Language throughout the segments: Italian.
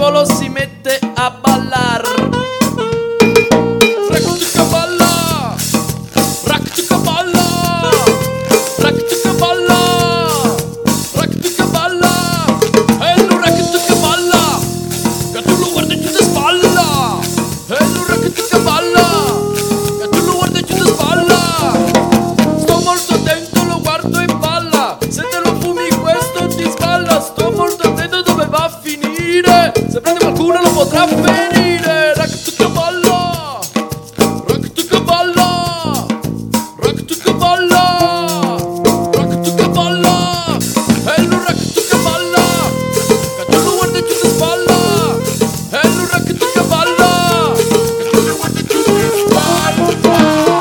tavolo si mette a ballar. Raktuka balla, raktuka balla, raktuka balla, raktuka balla. E lo raktuka balla, che tu lo guardi giù di spalla. E lo raktuka balla, che tu lo guardi giù di spalla. Sto molto attento, lo guardo e balla. Se te lo fumi questo ti spalla. Sto molto attento dove va a finire. Se prende qualcuno lo potrà ferire. Raktuka balla, raktuka balla, raktuka balla, raktuka balla. E lo raktuka balla, che tu lo guardi giù di spalla. E lo raktuka balla, che tu lo guardi giù di spalla.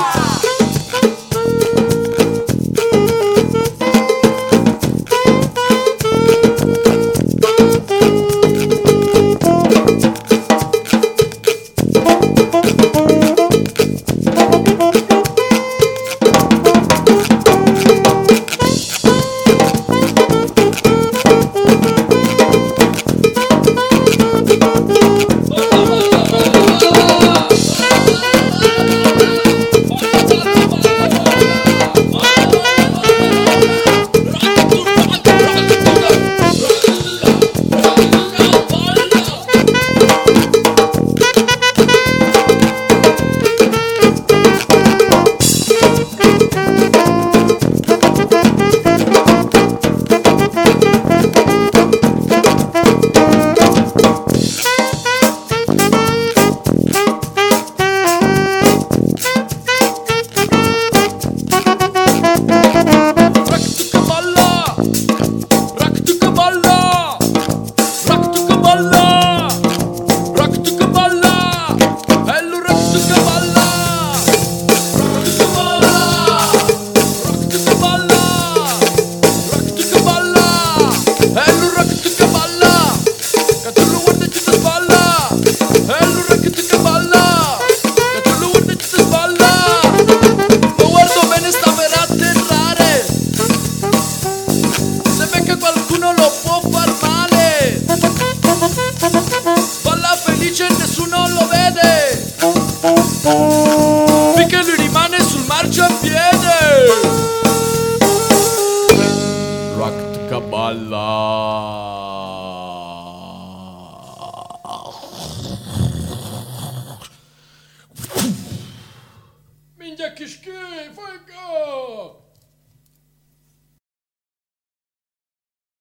Qualcuno lo può far male. Balla felice e nessuno lo vede, finché lui rimane sul marciapiede. Raktuka balla.